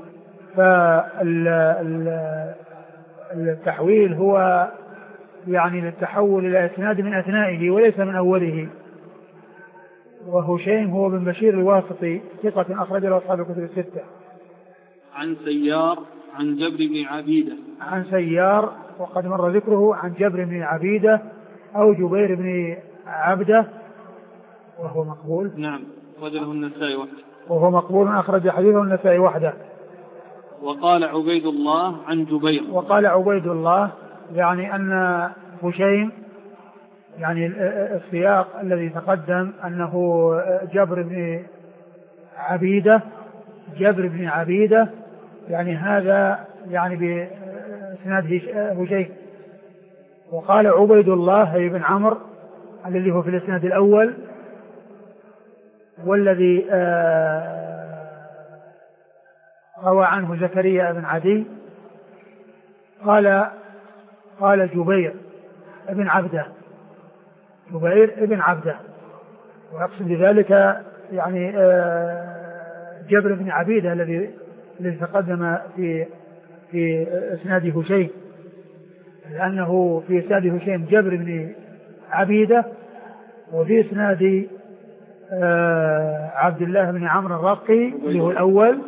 فالتحويل هو يعني للتحول إلى إسناد من أثنائه وليس من أوله. وهشيم هو بن بشير الواسطي ثقة أخرج له أصحاب الكتب الستة. عن سيار عن جبر بن عبيدة. عن سيار وقد مر ذكره عن جبر بن عبيدة أو جبير بن عبدة وهو مقبول. نعم أخرجه النسائي وحده. وهو مقبول أخرج حديثه النسائي وحده. وقال عبيد الله عن جبير. وقال عبيد الله يعني أن هشيم يعني السياق الذي تقدم أنه جبر بن عبيدة يعني هذا يعني بإسناد هشيم. وقال عبيد الله بن عمرو الذي هو في الإسناد الأول والذي روى عنه زكريا بن عدي قال جبير بن عبده، جبير بن عبده، ويقصد بذلك يعني جبر بن عبيدة الذي تقدم في اسناد هشيم، لأنه في اسناد هشيم جبر بن عبيدة، وفي اسناد عبد الله بن عمرو الرقي اللي هو الأول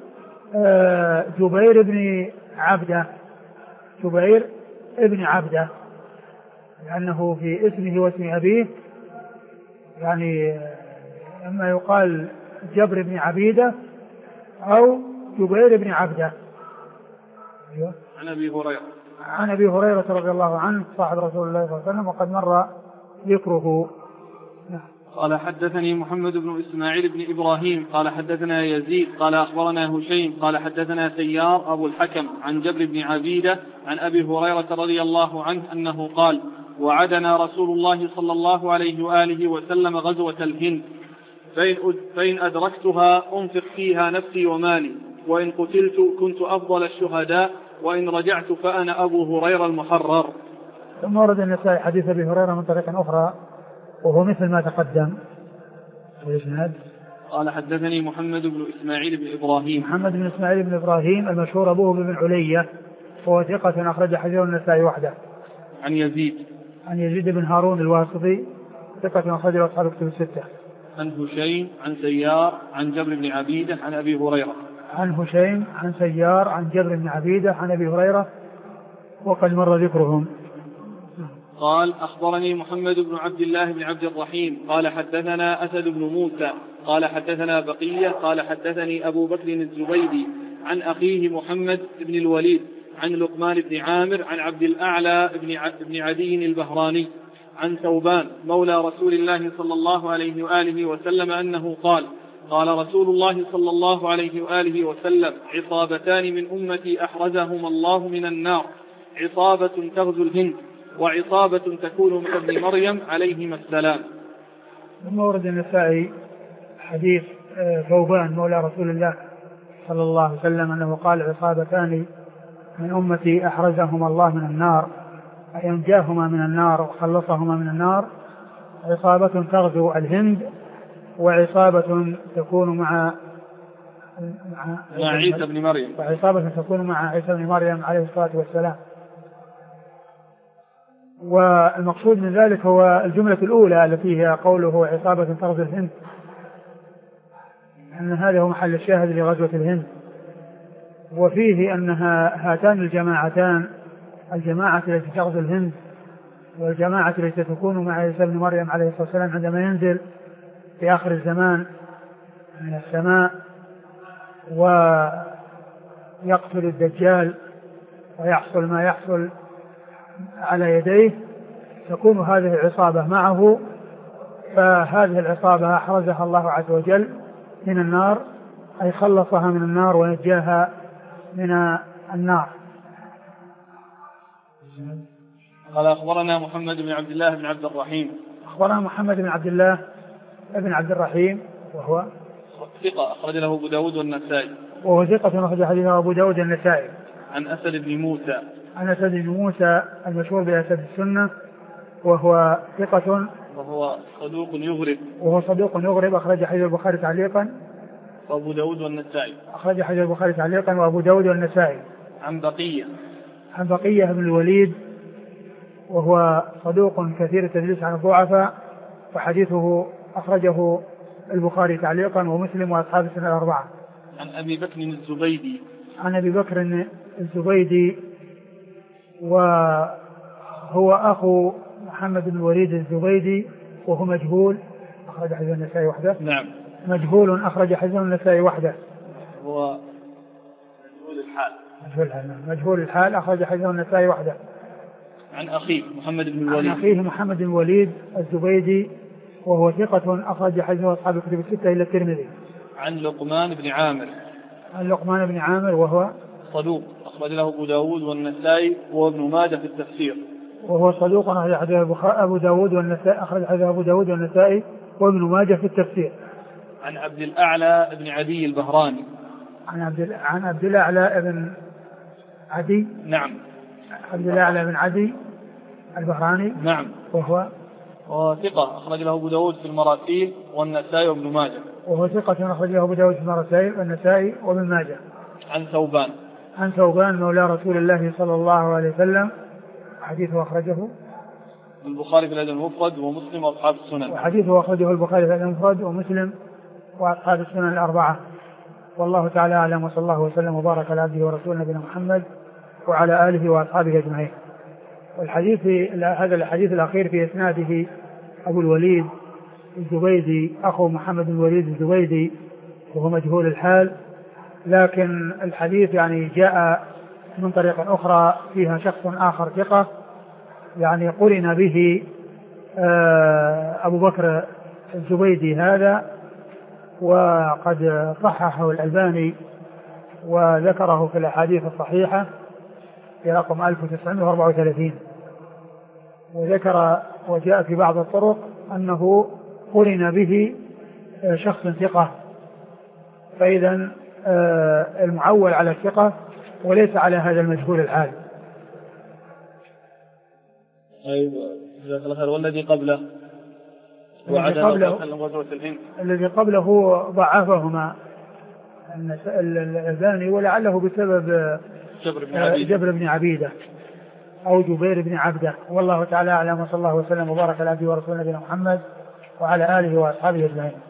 جبير بن عبده، جبير بن عبده، لأنه في اسمه واسم أبيه يعني اما يقال جبر بن عبيدة أو جبير بن عبده. عن أبي هريرة رضي الله عنه صاحب رسول الله صلى الله عليه وسلم، وقد مر ذكره. قال حدثني محمد بن إسماعيل بن إبراهيم قال حدثنا يزيد قال أخبرنا هشيم قال حدثنا سيار أبو الحكم عن جبر بن عبيدة عن أبي هريرة رضي الله عنه أنه قال: وعدنا رسول الله صلى الله عليه وآله وسلم غزوة الهند، فإن أدركتها أنفق فيها نفسي ومالي، وإن قتلت كنت أفضل الشهداء، وإن رجعت فأنا أبو هريرة المحرر. ثم ورد النسائي حديث أبي هريرة من طريق أخرى وهو مثل ما تقدم. قال حدثني محمد بن إسماعيل بن إبراهيم، محمد بن إسماعيل بن إبراهيم المشهور أبوه بن علية، وهو ثقة أخرج حديثه النسائي وحده. عن يزيد بن هارون الواسطي ثقة أخرج أصحاب الكتب الستة. عن هشيم عن سيار عن جبر بن عبيدة عن أبي هريرة. عن هشيم عن سيار عن جبر بن عبيدة عن أبي هريرة وقد مر ذكرهم. قال: أخبرني محمد بن عبد الله بن عبد الرحيم قال حدثنا أسد بن موسى قال حدثنا بقية قال حدثني أبو بكر الزبيدي عن أخيه محمد بن الوليد عن لقمان بن عامر عن عبد الأعلى بن عدي البهراني عن ثوبان مولى رسول الله صلى الله عليه وآله وسلم أنه قال: قال رسول الله صلى الله عليه وآله وسلم: عصابتان من أمتي أحرزهما الله من النار، عصابة تغزو الهند، وعصابة تكون من ابن مريم عليهما السلام. ثم ورد النسائي حديث ثوبان مولى رسول الله صلى الله عليه وسلم أنه قال: عصابتان من أمتي أحرزهما الله من النار، أي أنجاهما من النار وخلصهما من النار، عصابة تغزو الهند، وعصابة تكون مع عيسى بن مريم، وعصابة تكون مع عيسى بن مريم عليه الصلاة والسلام. والمقصود من ذلك هو الجملة الأولى التي هي قوله عصابة تغزو الهند، أن هذا هو محل الشاهد لغزوة الهند. وفيه أنها هاتان الجماعتان، الجماعة التي تغزو الهند والجماعة التي تكون مع عيسى بن مريم عليه الصلاة والسلام عندما ينزل في آخر الزمان من السماء ويقتل الدجال ويحصل ما يحصل على يديه، تكون هذه العصابة معه، فهذه العصابة أحرزها الله عز وجل من النار، أي خلصها من النار ونجاها من النار. قال: أخبرنا محمد بن عبد الله بن عبد الرحيم. أخبرنا محمد بن عبد الله بن عبد الرحيم وهو ثقة أخرج له أبو داود والنسائي. وهو ثقة أخرج حديثه أبو داود والنسائي. عن أسد بن موسى. عن أسد بن موسى المشهور بأسد السنة، وهو ثقة وهو صدوق يغرب أخرج حديث البخاري تعليقا وأبو داود والنسائي. أخرج حديث البخاري تعليقا وأبو داود والنسائي. عن بقية بن الوليد، وهو صدوق كثير التدليس عن الضعفاء، وحديثه أخرجه البخاري تعليقا ومسلم وأصحاب السنة الأربعة. عن أبي بكر الزبيدي. عن أبي بكر الزبيدي، وهو أخو محمد بن الوليد الزبيدي، وهو مجهول أخرج حديث النسائي وحده. نعم. مجهول أخرج حديث النسائي وحده. هو مجهول الحال أخرج حديث النسائي وحده. عن أخيه محمد بن الوليد. عن أخيه محمد بن الوليد الزبيدي، وهو ثقة أخرج حديثه أصحاب الكتب الستة إلا الترمذي. عن لقمان بن عامر. وهو صدوق أخرج له أبو داود والنسائي وابن ماجه في التفسير. وهو صدوق أخرج حديثه أبو داود والنسائي وابن ماجه في التفسير. عن عبد الأعلى بن عدي البهراني. عن عبد الأعلى بن عدي. نعم. عبد الأعلى بن عدي البهراني. نعم. وهو ثقة أخرج له أبو داود في المراسيل والنسائي وابن ماجه. وهو ثقة أخرج له أبو داود في المراسيل والنسائي وابن ماجه. عن ثوبان. عن ثوبان مولى رسول الله صلى الله عليه وسلم. حديثه أخرجه البخاري في الأدب المفرد ومسلم وأصحاب السنن. وحديثه أخرجه البخاري في الأدب المفرد ومسلم وأصحاب السنن الأربعة. والله تعالى أعلم، وصلى الله وسلم وبارك على عبده ورسوله نبينا محمد وعلى آله وأصحابه أجمعين. هذا الحديث الأخير في إسناده أبو الوليد الزبيدي أخو محمد بن الوليد الزبيدي وهو مجهول الحال، لكن الحديث يعني جاء من طريق أخرى فيها شخص آخر ثقة يعني قرن به أبو بكر الزبيدي هذا، وقد صححه الألباني وذكره في الأحاديث الصحيحة في رقم 1934. وذكر وجاء في بعض الطرق أنه قرن به شخص ثقة، فإذا المعول على الثقة وليس على هذا المجهول الحال. أيوة جزاك الله خير. والذي قبله الذي قبله ضعفهما الألباني ولعله بسبب جبر بن عبيدة أو جبير بن عبده. والله تعالى أعلم، وصلى الله وسلم وبارك على عبده ورسوله نبينا محمد وعلى آله وأصحابه أجمعين.